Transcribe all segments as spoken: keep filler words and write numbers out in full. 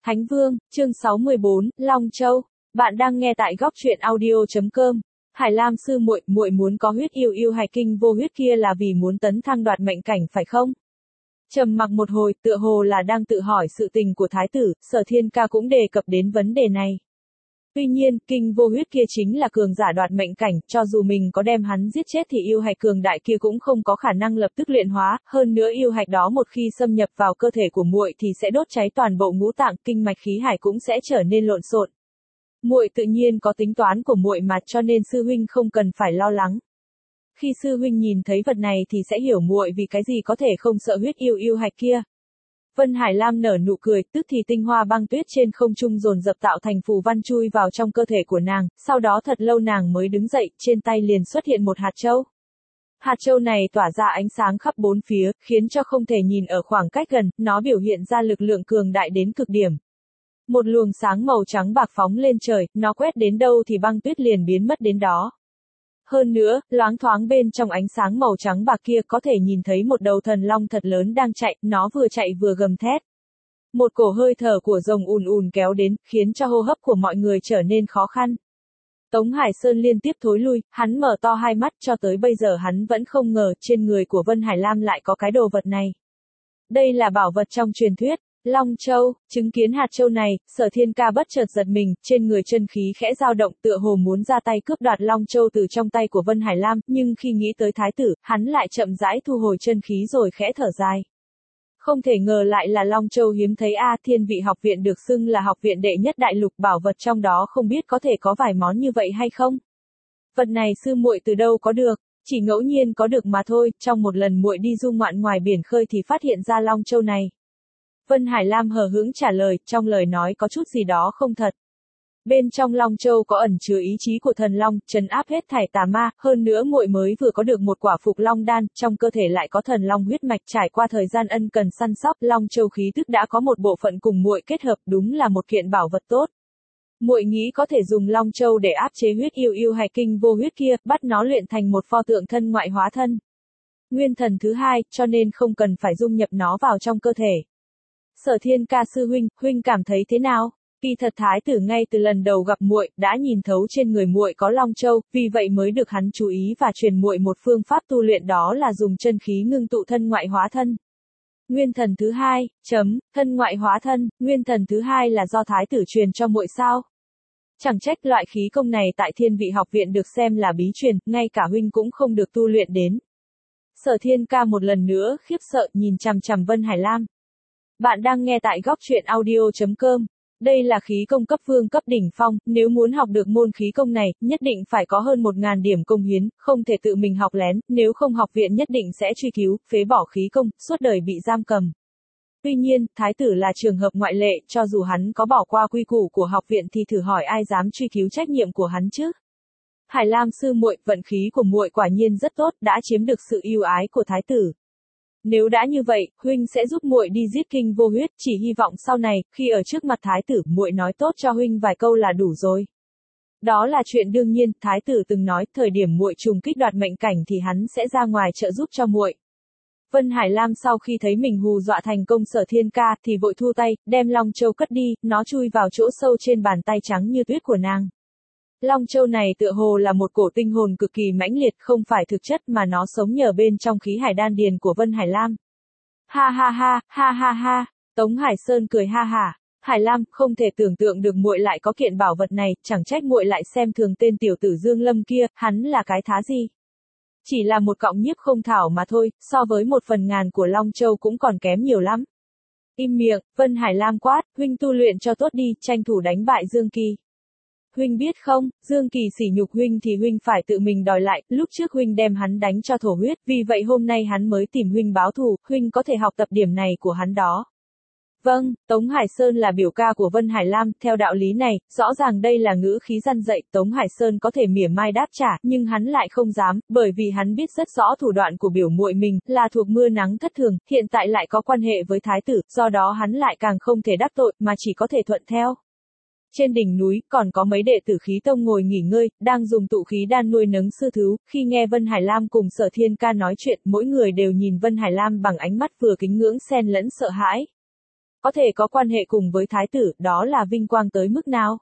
Thánh Vương, chương sáu mươi bốn, Long Châu. Bạn đang nghe tại góc truyện audio chấm com. Hải Lam sư muội, muội muốn có huyết yêu yêu hài kinh vô huyết kia là vì muốn tấn thăng đoạt mệnh cảnh phải không? Trầm mặc một hồi, tựa hồ là đang tự hỏi sự tình của thái tử, Sở Thiên Ca cũng đề cập đến vấn đề này. Tuy nhiên, kinh vô huyết kia chính là cường giả đoạt mệnh cảnh, cho dù mình có đem hắn giết chết thì yêu hạch cường đại kia cũng không có khả năng lập tức luyện hóa, hơn nữa yêu hạch đó một khi xâm nhập vào cơ thể của muội thì sẽ đốt cháy toàn bộ ngũ tạng, kinh mạch khí hải cũng sẽ trở nên lộn xộn. Muội tự nhiên có tính toán của muội mà, cho nên sư huynh không cần phải lo lắng. Khi sư huynh nhìn thấy vật này thì sẽ hiểu muội vì cái gì có thể không sợ huyết yêu yêu hạch kia. Vân Hải Lam nở nụ cười, tức thì tinh hoa băng tuyết trên không trung dồn dập tạo thành phù văn chui vào trong cơ thể của nàng, sau đó thật lâu nàng mới đứng dậy, trên tay liền xuất hiện một hạt châu. Hạt châu này tỏa ra ánh sáng khắp bốn phía, khiến cho không thể nhìn ở khoảng cách gần, nó biểu hiện ra lực lượng cường đại đến cực điểm. Một luồng sáng màu trắng bạc phóng lên trời, nó quét đến đâu thì băng tuyết liền biến mất đến đó. Hơn nữa, loáng thoáng bên trong ánh sáng màu trắng bạc kia có thể nhìn thấy một đầu thần long thật lớn đang chạy, nó vừa chạy vừa gầm thét. Một cổ hơi thở của rồng ùn ùn kéo đến, khiến cho hô hấp của mọi người trở nên khó khăn. Tống Hải Sơn liên tiếp thối lui, hắn mở to hai mắt, cho tới bây giờ hắn vẫn không ngờ trên người của Vân Hải Lam lại có cái đồ vật này. Đây là bảo vật trong truyền thuyết. Long Châu. Chứng kiến hạt châu này, Sở Thiên Ca bất chợt giật mình, trên người chân khí khẽ dao động, tựa hồ muốn ra tay cướp đoạt Long Châu từ trong tay của Vân Hải Lam, nhưng khi nghĩ tới thái tử, hắn lại chậm rãi thu hồi chân khí rồi khẽ thở dài. Không thể ngờ lại là Long Châu hiếm thấy a, Thiên Vị học viện được xưng là học viện đệ nhất đại lục, bảo vật trong đó không biết có thể có vài món như vậy hay không. Vật này sư muội từ đâu có được? Chỉ ngẫu nhiên có được mà thôi, trong một lần muội đi du ngoạn ngoài biển khơi thì phát hiện ra Long Châu này. Vân Hải Lam hờ hững trả lời, trong lời nói có chút gì đó không thật. Bên trong Long Châu có ẩn chứa ý chí của thần long, trấn áp hết thảy tà ma, hơn nữa muội mới vừa có được một quả phục long đan, trong cơ thể lại có thần long huyết mạch, trải qua thời gian ân cần săn sóc, Long Châu khí tức đã có một bộ phận cùng muội kết hợp, đúng là một kiện bảo vật tốt. Muội nghĩ có thể dùng Long Châu để áp chế huyết yêu yêu hài kinh vô huyết kia, bắt nó luyện thành một pho tượng thân ngoại hóa thân. Nguyên thần thứ hai, cho nên không cần phải dung nhập nó vào trong cơ thể. Sở Thiên Ca sư huynh, huynh cảm thấy thế nào? Kỳ thật thái tử ngay từ lần đầu gặp muội đã nhìn thấu trên người muội có Long Châu, vì vậy mới được hắn chú ý và truyền muội một phương pháp tu luyện, đó là dùng chân khí ngưng tụ thân ngoại hóa thân. Nguyên thần thứ hai, chấm, thân ngoại hóa thân, nguyên thần thứ hai là do thái tử truyền cho muội sao? Chẳng trách loại khí công này tại Thiên Vị học viện được xem là bí truyền, ngay cả huynh cũng không được tu luyện đến. Sở Thiên Ca một lần nữa khiếp sợ nhìn chằm chằm Vân Hải Lam. Bạn đang nghe tại góc truyện audio chấm com. Đây là khí công cấp vương cấp đỉnh phong, nếu muốn học được môn khí công này, nhất định phải có hơn một ngàn điểm công hiến, không thể tự mình học lén, nếu không học viện nhất định sẽ truy cứu, phế bỏ khí công, suốt đời bị giam cầm. Tuy nhiên, thái tử là trường hợp ngoại lệ, cho dù hắn có bỏ qua quy củ của học viện thì thử hỏi ai dám truy cứu trách nhiệm của hắn chứ? Hải Lam sư muội, vận khí của muội quả nhiên rất tốt, đã chiếm được sự yêu ái của thái tử. Nếu đã như vậy, huynh sẽ giúp muội đi giết kinh vô huyết, chỉ hy vọng sau này, khi ở trước mặt thái tử, muội nói tốt cho huynh vài câu là đủ rồi. Đó là chuyện đương nhiên, thái tử từng nói, thời điểm muội trùng kích đoạt mệnh cảnh thì hắn sẽ ra ngoài trợ giúp cho muội. Vân Hải Lam sau khi thấy mình hù dọa thành công Sở Thiên Ca, thì vội thu tay, đem Long Châu cất đi, nó chui vào chỗ sâu trên bàn tay trắng như tuyết của nàng. Long Châu này tựa hồ là một cổ tinh hồn cực kỳ mãnh liệt, không phải thực chất mà nó sống nhờ bên trong khí hải đan điền của Vân Hải Lam. Ha ha ha, ha ha ha, Tống Hải Sơn cười ha hả. Hải Lam, không thể tưởng tượng được muội lại có kiện bảo vật này, chẳng trách muội lại xem thường tên tiểu tử Dương Lâm kia, hắn là cái thá gì? Chỉ là một cọng nhiếp không thảo mà thôi, so với một phần ngàn của Long Châu cũng còn kém nhiều lắm. Im miệng, Vân Hải Lam quát, huynh tu luyện cho tốt đi, tranh thủ đánh bại Dương Kỳ. Huynh biết không, Dương Kỳ sỉ nhục huynh thì huynh phải tự mình đòi lại, lúc trước huynh đem hắn đánh cho thổ huyết, vì vậy hôm nay hắn mới tìm huynh báo thù, huynh có thể học tập điểm này của hắn đó. Vâng, Tống Hải Sơn là biểu ca của Vân Hải Lam, theo đạo lý này, rõ ràng đây là ngữ khí răn dạy, Tống Hải Sơn có thể mỉa mai đáp trả, nhưng hắn lại không dám, bởi vì hắn biết rất rõ thủ đoạn của biểu muội mình, là thuộc mưa nắng thất thường, hiện tại lại có quan hệ với thái tử, do đó hắn lại càng không thể đắc tội, mà chỉ có thể thuận theo. Trên đỉnh núi, còn có mấy đệ tử khí tông ngồi nghỉ ngơi, đang dùng tụ khí đan nuôi nấng sư thú, khi nghe Vân Hải Lam cùng Sở Thiên Ca nói chuyện, mỗi người đều nhìn Vân Hải Lam bằng ánh mắt vừa kính ngưỡng xen lẫn sợ hãi. có thể có quan hệ cùng với thái tử, đó là vinh quang tới mức nào?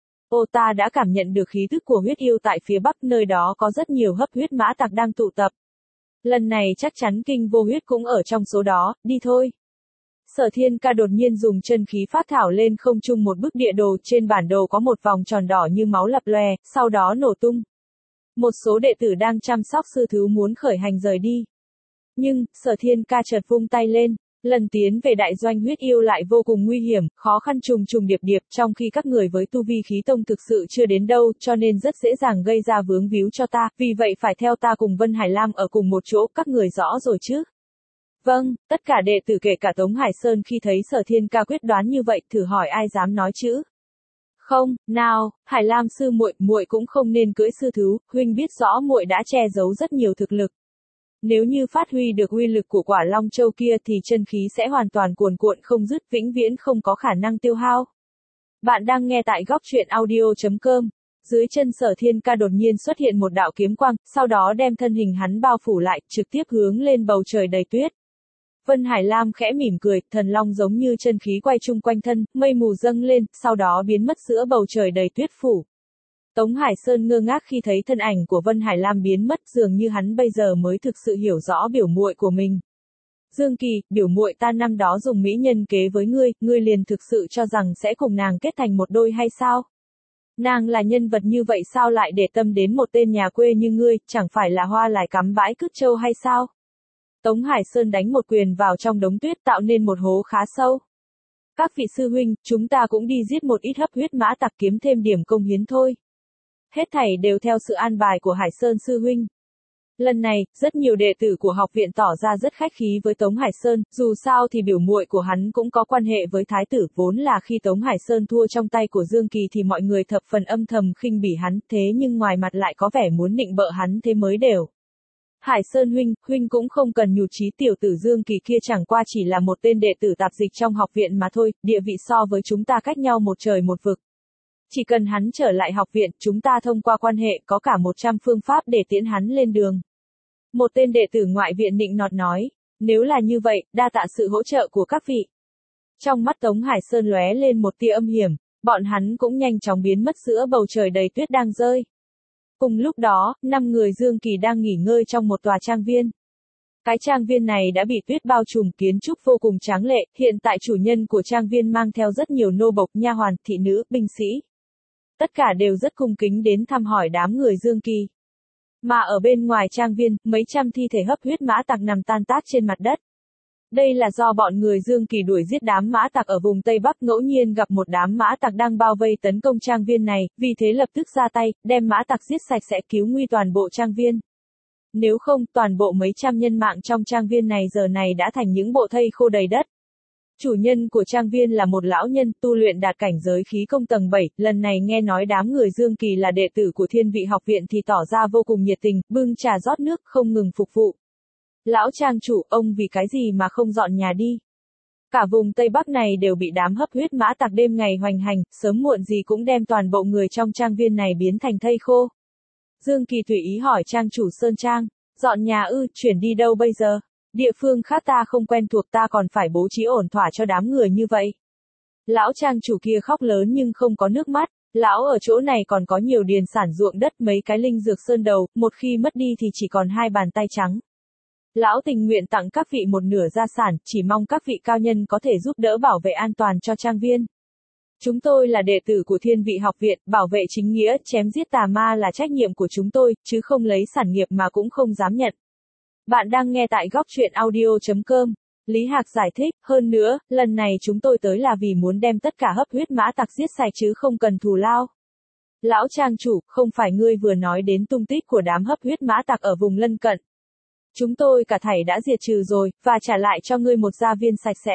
Ô ta đã cảm nhận được khí tức của huyết yêu tại phía bắc, nơi đó có rất nhiều hấp huyết mã tặc đang tụ tập. Lần này chắc chắn kinh vô huyết cũng ở trong số đó, đi thôi. Sở Thiên Ca đột nhiên dùng chân khí phát thảo lên không trung một bức địa đồ, trên bản đồ có một vòng tròn đỏ như máu lập lòe, sau đó nổ tung. Một số đệ tử đang chăm sóc sư thú muốn khởi hành rời đi. Nhưng, Sở Thiên Ca chợt vung tay lên, lần tiến về đại doanh huyết yêu lại vô cùng nguy hiểm, khó khăn trùng trùng điệp điệp, trong khi các người với tu vi khí tông thực sự chưa đến đâu, cho nên rất dễ dàng gây ra vướng víu cho ta, vì vậy phải theo ta cùng Vân Hải Lam ở cùng một chỗ, các người rõ rồi chứ? Vâng, tất cả đệ tử kể cả Tống Hải Sơn khi thấy Sở Thiên Ca quyết đoán như vậy, thử hỏi ai dám nói chữ. Không, nào, Hải Lam sư muội, muội cũng không nên cưỡi sư thú, huynh biết rõ muội đã che giấu rất nhiều thực lực. Nếu như phát huy được uy lực của quả Long Châu kia thì chân khí sẽ hoàn toàn cuồn cuộn không dứt, vĩnh viễn không có khả năng tiêu hao. Bạn đang nghe tại góc truyện audio chấm com. Dưới chân Sở Thiên Ca đột nhiên xuất hiện một đạo kiếm quang, sau đó đem thân hình hắn bao phủ lại, trực tiếp hướng lên bầu trời đầy tuyết. Vân Hải Lam khẽ mỉm cười, thần long giống như chân khí quay chung quanh thân, mây mù dâng lên, sau đó biến mất giữa bầu trời đầy tuyết phủ. Tống Hải Sơn ngơ ngác khi thấy thân ảnh của Vân Hải Lam biến mất, dường như hắn bây giờ mới thực sự hiểu rõ biểu muội của mình. Dương Kỳ, biểu muội ta năm đó dùng mỹ nhân kế với ngươi, ngươi liền thực sự cho rằng sẽ cùng nàng kết thành một đôi hay sao? Nàng là nhân vật như vậy sao lại để tâm đến một tên nhà quê như ngươi, chẳng phải là hoa lại cắm bãi cứt trâu hay sao? Tống Hải Sơn đánh một quyền vào trong đống tuyết tạo nên một hố khá sâu. Các vị sư huynh, chúng ta cũng đi giết một ít hấp huyết mã tặc kiếm thêm điểm công hiến thôi. Hết thảy đều theo sự an bài của Hải Sơn sư huynh. Lần này, rất nhiều đệ tử của học viện tỏ ra rất khách khí với Tống Hải Sơn, dù sao thì biểu muội của hắn cũng có quan hệ với thái tử, vốn là khi Tống Hải Sơn thua trong tay của Dương Kỳ thì mọi người thập phần âm thầm khinh bỉ hắn, thế nhưng ngoài mặt lại có vẻ muốn nịnh bợ hắn thế mới đều. Hải Sơn huynh, huynh cũng không cần nhụt chí, tiểu tử Dương Kỳ kia chẳng qua chỉ là một tên đệ tử tạp dịch trong học viện mà thôi, địa vị so với chúng ta cách nhau một trời một vực. Chỉ cần hắn trở lại học viện, chúng ta thông qua quan hệ có cả một trăm phương pháp để tiễn hắn lên đường. Một tên đệ tử ngoại viện nịnh nọt nói, nếu là như vậy, đa tạ sự hỗ trợ của các vị. Trong mắt Tống Hải Sơn lóe lên một tia âm hiểm, bọn hắn cũng nhanh chóng biến mất giữa bầu trời đầy tuyết đang rơi. Cùng lúc đó, năm người Dương Kỳ đang nghỉ ngơi trong một tòa trang viên. Cái trang viên này đã bị tuyết bao trùm, kiến trúc vô cùng tráng lệ, hiện tại chủ nhân của trang viên mang theo rất nhiều nô bộc, nha hoàn, thị nữ, binh sĩ. Tất cả đều rất cung kính đến thăm hỏi đám người Dương Kỳ. Mà ở bên ngoài trang viên, mấy trăm thi thể hấp huyết mã tặc nằm tan tác trên mặt đất. Đây là do bọn người Dương Kỳ đuổi giết đám mã tặc ở vùng Tây Bắc, ngẫu nhiên gặp một đám mã tặc đang bao vây tấn công trang viên này, vì thế lập tức ra tay, đem mã tặc giết sạch sẽ cứu nguy toàn bộ trang viên. Nếu không, toàn bộ mấy trăm nhân mạng trong trang viên này giờ này đã thành những bộ thây khô đầy đất. Chủ nhân của trang viên là một lão nhân tu luyện đạt cảnh giới khí công tầng bảy, lần này nghe nói đám người Dương Kỳ là đệ tử của Thiên Vị học viện thì tỏ ra vô cùng nhiệt tình, bưng trà rót nước không ngừng phục vụ. Lão trang chủ, ông vì cái gì mà không dọn nhà đi? Cả vùng Tây Bắc này đều bị đám hấp huyết mã tặc đêm ngày hoành hành, sớm muộn gì cũng đem toàn bộ người trong trang viên này biến thành thây khô. Dương Kỳ tùy ý hỏi trang chủ Sơn Trang, dọn nhà ư, chuyển đi đâu bây giờ? Địa phương khác ta không quen thuộc, ta còn phải bố trí ổn thỏa cho đám người như vậy. Lão trang chủ kia khóc lớn nhưng không có nước mắt, lão ở chỗ này còn có nhiều điền sản ruộng đất, mấy cái linh dược sơn đầu, một khi mất đi thì chỉ còn hai bàn tay trắng. Lão tình nguyện tặng các vị một nửa gia sản, chỉ mong các vị cao nhân có thể giúp đỡ bảo vệ an toàn cho trang viên. Chúng tôi là đệ tử của Thiên Vị học viện, bảo vệ chính nghĩa, chém giết tà ma là trách nhiệm của chúng tôi, chứ không lấy sản nghiệp mà cũng không dám nhận. Bạn đang nghe tại góc truyện audio chấm com. Lý Hạc giải thích, hơn nữa, lần này chúng tôi tới là vì muốn đem tất cả hấp huyết mã tặc giết sạch chứ không cần thù lao. Lão trang chủ, không phải ngươi vừa nói đến tung tích của đám hấp huyết mã tặc ở vùng lân cận. Chúng tôi cả thảy đã diệt trừ rồi, và trả lại cho ngươi một gia viên sạch sẽ.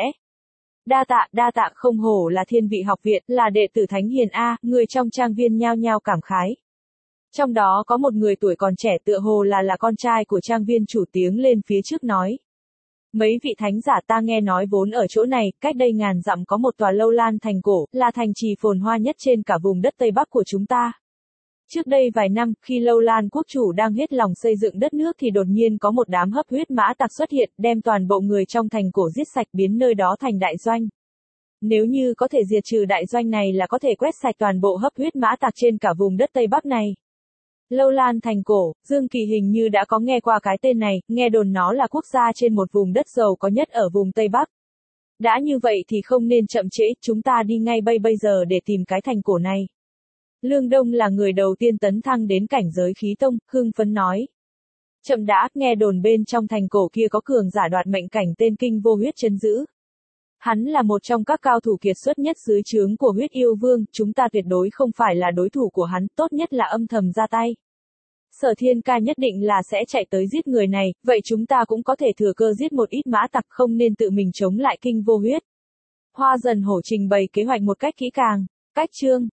Đa tạ, đa tạ, không hổ là Thiên Vị học viện, là đệ tử Thánh Hiền A, người trong trang viên nhao nhao cảm khái. Trong đó có một người tuổi còn trẻ tựa hồ là là con trai của trang viên chủ tiếng lên phía trước nói. Mấy vị thánh giả, ta nghe nói vốn ở chỗ này, cách đây ngàn dặm có một tòa lâu lan thành cổ, là thành trì phồn hoa nhất trên cả vùng đất Tây Bắc của chúng ta. Trước đây vài năm, khi Lâu Lan quốc chủ đang hết lòng xây dựng đất nước thì đột nhiên có một đám hấp huyết mã tặc xuất hiện, đem toàn bộ người trong thành cổ giết sạch, biến nơi đó thành đại doanh. Nếu như có thể diệt trừ đại doanh này là có thể quét sạch toàn bộ hấp huyết mã tặc trên cả vùng đất Tây Bắc này. Lâu Lan Thành Cổ, Dương Kỳ hình như đã có nghe qua cái tên này, nghe đồn nó là quốc gia trên một vùng đất giàu có nhất ở vùng Tây Bắc. Đã như vậy thì không nên chậm trễ, chúng ta đi ngay bây bây giờ để tìm cái thành cổ này. Lương Đông là người đầu tiên tấn thăng đến cảnh giới khí tông, hưng phấn nói. Chậm đã, nghe đồn bên trong thành cổ kia có cường giả đoạt mệnh cảnh tên Kinh Vô Huyết trấn giữ. Hắn là một trong các cao thủ kiệt xuất nhất dưới trướng của Huyết Yêu Vương, chúng ta tuyệt đối không phải là đối thủ của hắn, tốt nhất là âm thầm ra tay. Sở Thiên Ca nhất định là sẽ chạy tới giết người này, vậy chúng ta cũng có thể thừa cơ giết một ít mã tặc, không nên tự mình chống lại Kinh Vô Huyết. Hoa Dần Hổ trình bày kế hoạch một cách kỹ càng. Cách chương